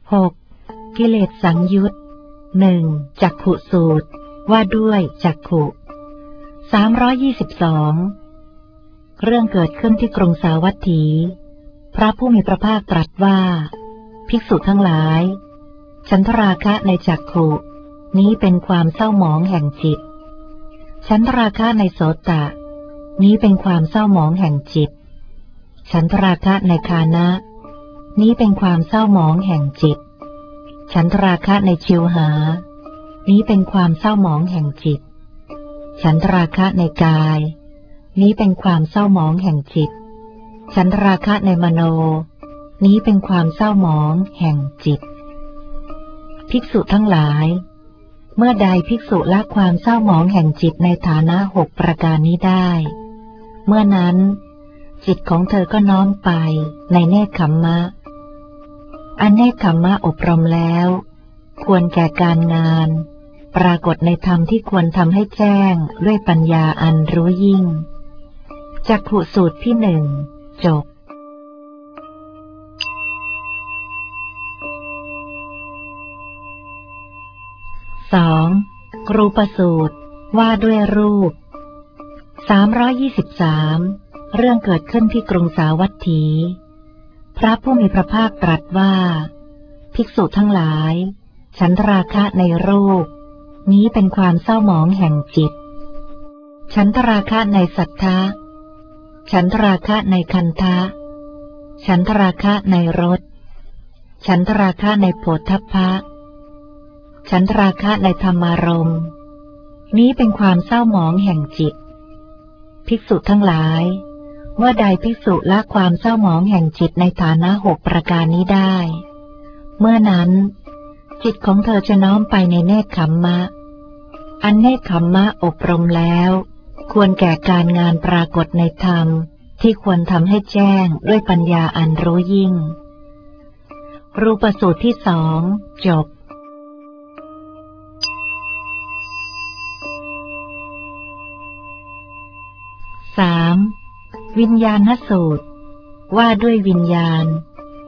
6. กิเลสสังยุต 1. จักขุสูตรว่าด้วยจักขุ322เรื่องเกิดขึ้นที่กรุงสาวัตถีพระผู้มีพระภาคตรัสว่าภิกษุทั้งหลายฉันทราคะในจักขุนี้เป็นความเศร้าหมองแห่งจิตฉันทราคะในโสตะนี้เป็นความเศร้าหมองแห่งจิตฉันทราคะในฆานะนี้เป็นความเศร้าหมองแห่งจิตฉันทราคะในชิวหานี้เป็นความเศร้าหมองแห่งจิตฉันทราคะในกายนี้เป็นความเศร้าหมองแห่งจิตฉันทราคะในมโนนี้เป็นความเศร้าหมองแห่งจิตภิกษุทั้งหลายเมื่อใดภิกษุละความเศร้าหมองแห่งจิตในฐานะ6ประการนี้ได้เมื่อนั้นจิตของเธอก็น้อมไปในเนกขัมมะอันเนกขัมมะอบรมแล้วควรแก่การงานปรากฏในธรรมที่ควรทำให้แจ้งด้วยปัญญาอันรู้ยิ่งจักขุสูตรที่1จบ2. รูปสูตรว่าด้วยรูป323เรื่องเกิดขึ้นที่กรุงสาวัตถีพระผู้มีพระภาคตรัสว่าภิกษุทั้งหลายฉันทราคะในรูปนี้เป็นความเศร้าหมองแห่งจิตฉันทราคะในสัทธะฉันทราคะในคันธะฉันทราคะในรสฉันทราคะในโผฏฐัพพะฉันทราคะในธรรมารมณ์นี้เป็นความเศร้าหมองแห่งจิตภิกษุทั้งหลายเมื่อใดภิกษุละความเศร้าหมองแห่งจิตในฐานะ6ประการนี้ได้เมื่อนั้นจิตของเธอจะน้อมไปในเนกขัมมะอันเนกขัมมะอบรมแล้วควรแก่การงานปรากฏในธรรมที่ควรทำให้แจ้งด้วยปัญญาอันรู้ยิ่งรูปสูตรที่2จบ3. วิญญาณสูตรว่าด้วยวิญญาณ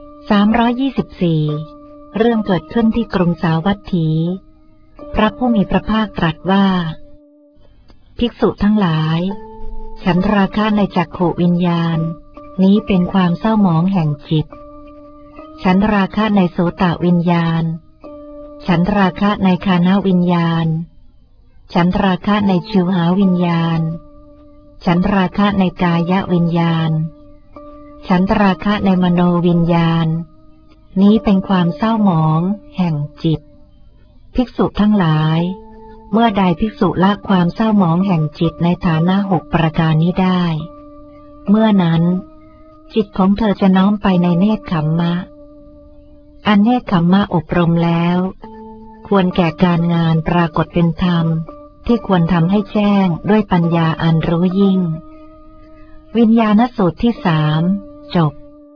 324เรื่องเกิดขึ้นที่กรุงสาวัตถีพระผู้มีพระภาคตรัสว่าภิกษุทั้งหลายฉันทราคะในจักขุวิญญาณนี้เป็นความเศร้าหมองแห่งจิตฉันทราคะในโสตวิญญาณฉันทราคะในฆานวิญญาณฉันทราคะในชิวหาวิญญาณฉันทราคะในกายวิญญาณฉันทราคะในมโนวิญญาณนี้เป็นความเศร้าหมองแห่งจิตภิกษุทั้งหลายเมื่อใดภิกษุละความเศร้าหมองแห่งจิตในฐานะ6ประการนี้ได้เมื่อนั้นจิตของเธอจะน้อมไปในเนกขัมมะอันเนกขัมมะอบรมแล้วควรแก่การงานปรากฏเป็นธรรมที่ควรทำให้แจ้งด้วยปัญญาอันรู้ยิ่งวิญญาณสูตรที่3จบ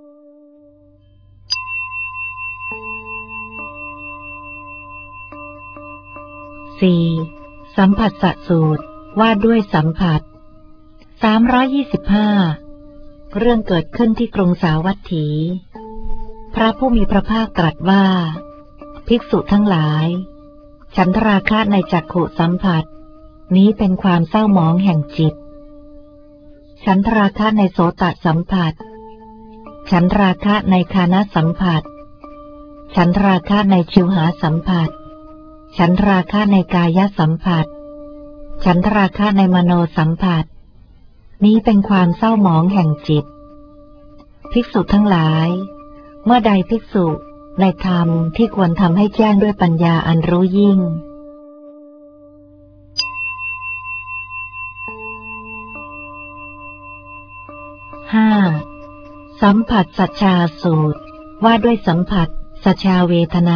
4. สัมผัสสสูตรว่าด้วยสัมผัส325เรื่องเกิดขึ้นที่กรุงสาวัตถีพระผู้มีพระภาคตรัสว่าภิกษุทั้งหลายฉันทราคะในจักขุสัมผัสนี้เป็นความเศร้าหมองแห่งจิตฉันทราคะในโสตสัมผัสฉันทราคะในฆานสัมผัสฉันทราคะในชิวหาสัมผัสฉันทราคะในกายสัมผัสฉันทราคะในมโนสัมผัสนี้เป็นความเศร้าหมองแห่งจิตภิกษุทั้งหลายเมื่อใดภิกษุในธรรมที่ควรทำให้แจ้งด้วยปัญญาอันรู้ยิ่ง5. สัมผัสสัจจาสูตรว่าด้วยสัมผัสสัจจาเวทนา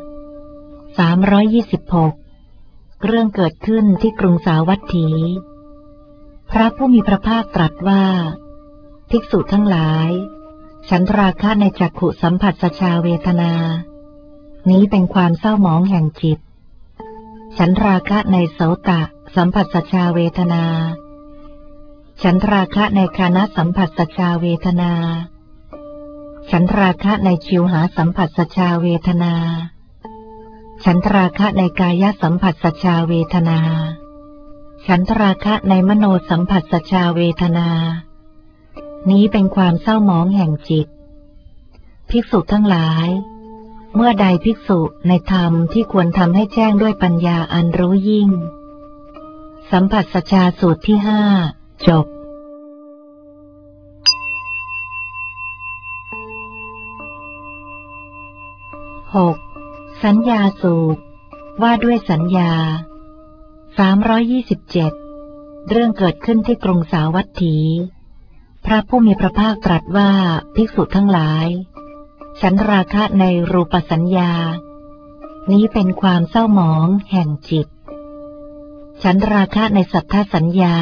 326เรื่องเกิดขึ้นที่กรุงสาวัตถีพระผู้มีพระภาคตรัสว่าภิกษุทั้งหลายฉันทราคะในจักขุสัมผัสสัจจาเวทนานี้เป็นความเศร้าหมองแห่งจิตฉันทราคะในโสตสัมผัสสัจจาเวทนาฉันทราคะในฆานสัมผัสสัจจาเวทนาฉันทราคะในชิวหาสัมผัสสชาเวทนาฉันทราคะในกายสัมผัสสชาเวทนาฉันทราคะในมโนสัมผัสสชาเวทนานี้เป็นความเศร้าหมองแห่งจิตภิกษุทั้งหลายเมื่อใดภิกษุในธรรมที่ควรทำให้แจ้งด้วยปัญญาอันรู้ยิ่งสัมผัสสชาสูตรที่ห้าจบ6. สัญญาสูตรว่าด้วยสัญญา327เรื่องเกิดขึ้นที่กรุงสาวัตถีพระผู้มีพระภาคตรัสว่าภิกษุทั้งหลายฉันทราคะในรูปสัญญานี้เป็นความเศร้าหมองแห่งจิตฉันทราคะในสัทธสัญญา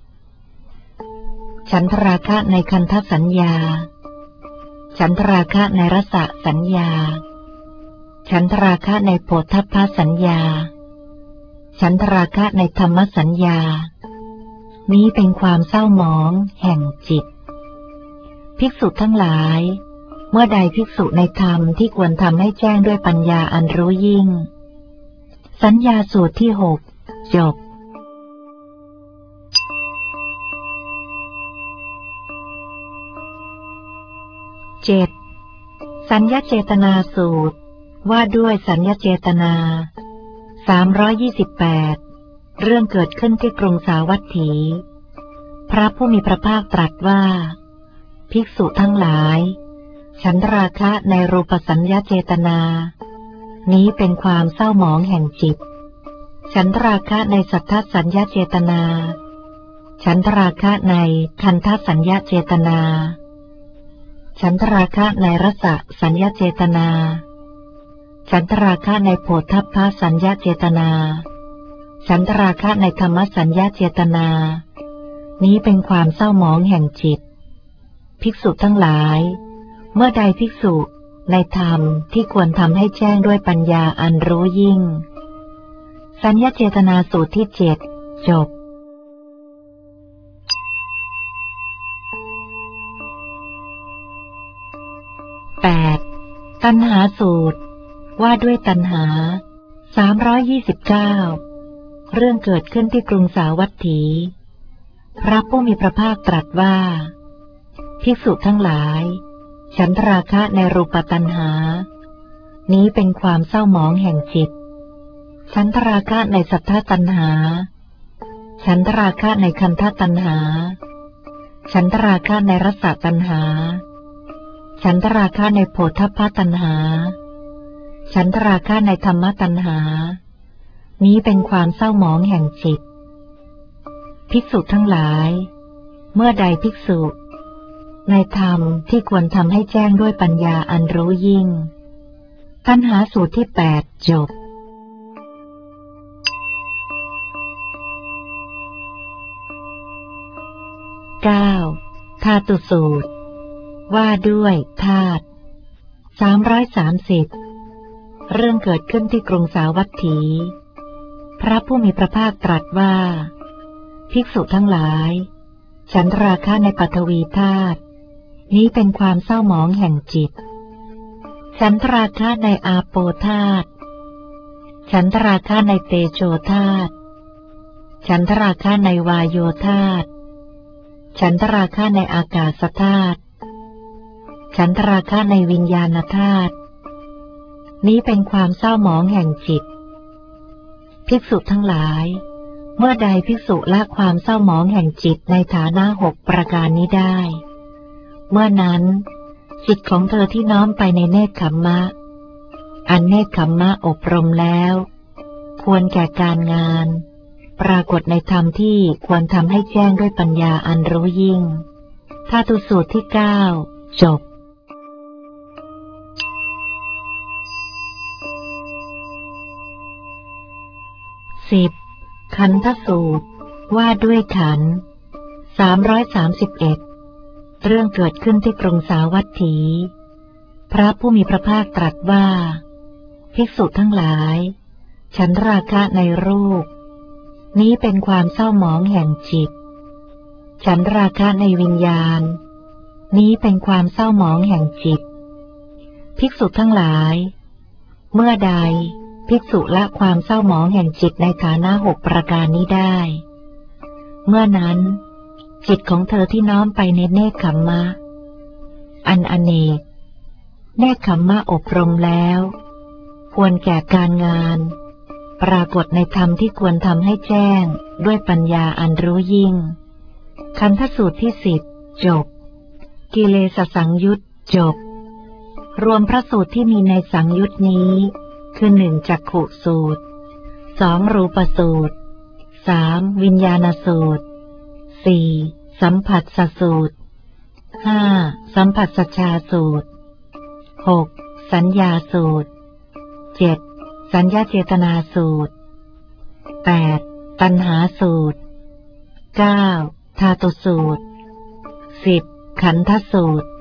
ฉันทราคะในคันธสัญญาฉันทราคะในรสสัญญาฉันทราคะในโผฏฐัพพสัญญาฉันทราคะในธรรมสัญญานี้เป็นความเศร้าหมองแห่งจิตภิกษุทั้งหลายเมื่อใดภิกษุในธรรมที่ควรทำให้แจ้งด้วยปัญญาอันรู้ยิ่งสัญญาสูตรที่6จบ7. สัญญเจตนาสูตรว่าด้วยสัญญเจตนา328เรื่องเกิดขึ้นที่กรุงสาวัตถีพระผู้มีพระภาคตรัสว่าภิกษุทั้งหลายฉันทราคะในรูปสัญญเจตนานี้เป็นความเศร้าหมองแห่งจิตฉันทราคะในสัทธสัญญเจตนาฉันทราคะในคันธสัญญเจตนาฉันทราคะในรสสัญญเจตนาฉันทราคะในโผฏฐัพพสัญญเจตนาฉันทราคะในธรรมสัญญเจตนานี้เป็นความเศร้าหมองแห่งจิตภิกษุทั้งหลายเมื่อใดภิกษุในธรรมที่ควรทำให้แจ้งด้วยปัญญาอันรู้ยิ่งสัญญเจตนาสูตรที่7จบ8. ตัณหาสูตรว่าด้วยตัณหา329เรื่องเกิดขึ้นที่กรุงสาวัตถีพระผู้มีพระภาคตรัสว่าภิกษุทั้งหลายฉันทราคะในรูปตัณหานี้เป็นความเศร้าหมองแห่งจิตฉันทราคะในสัทธตัณหาฉันทราคะในคันธตัณหาฉันทราคะในรสตัณหาฉันทราคะในโผฏฐัพพตัณหาฉันทราคะในธรรมตัณหานี้เป็นความเศร้าหมองแห่งจิตภิกษุทั้งหลายเมื่อใดภิกษุในธรรมที่ควรทำให้แจ้งด้วยปัญญาอันรู้ยิ่งตัณหาสูตรที่8จบ9. ธาตุสูตรว่าด้วยธาตุ330เรื่องเกิดขึ้นที่กรุงสาวัตถีพระผู้มีพระภาคตรัสว่าภิกษุทั้งหลายฉันทราคะในปฐวีธาตุนี้เป็นความเศร้าหมองแห่งจิตฉันทราคะในอาโปธาตุฉันทราคะในเตโชธาตุฉันทราคะในวายโยธาตุฉันทราคะในอากาศธาตุฉันทราคะในวิญญาณธาตุนี้เป็นความเศร้าหมองแห่งจิตภิกษุทั้งหลายเมื่อใดภิกษุละความเศร้าหมองแห่งจิตในฐานะ6ประการนี้ได้เมื่อนั้นจิตของเธอที่น้อมไปในเนกขัมมะอันเนกขัมมะอบรมแล้วควรแก่การงานปรากฏในธรรมที่ควรทำให้แจ้งด้วยปัญญาอันรู้ยิ่งธาตุสูตรที่9จบ10. ขันธสูตรว่าด้วยขันธ์331เรื่องเกิดขึ้นที่กรุงสาวัตถีพระผู้มีพระภาคตรัสว่าภิกษุทั้งหลายฉันทราคะในรูปนี้เป็นความเศร้าหมองแห่งจิตฉันทราคะในวิญญาณนี้เป็นความเศร้าหมองแห่งจิตภิกษุทั้งหลายเมื่อใดภิกษุละความเศร้าหมองแห่งจิตในฐานะ6ประการนี้ได้เมื่อนั้นจิตของเธอที่น้อมไปในเนกขัมมะอันอเนกเนกขัมมะอบรมแล้วควรแก่การงานปรากฏในธรรมที่ควรทำให้แจ้งด้วยปัญญาอันรู้ยิ่งขันธสูตรที่10จบกิเลสสังยุตจบรวมพระสูตรที่มีในสังยุตนี้คือ1จักขุสูตร2รูปสูตร3วิญญาณสูตร4สัมผัสสสูตร5สัมผัสสชาสูตร6สัญญาสูตร7สัญญาเจตนาสูตร8ตัณหาสูตร9ธาตุสูตร10ขันธสูตร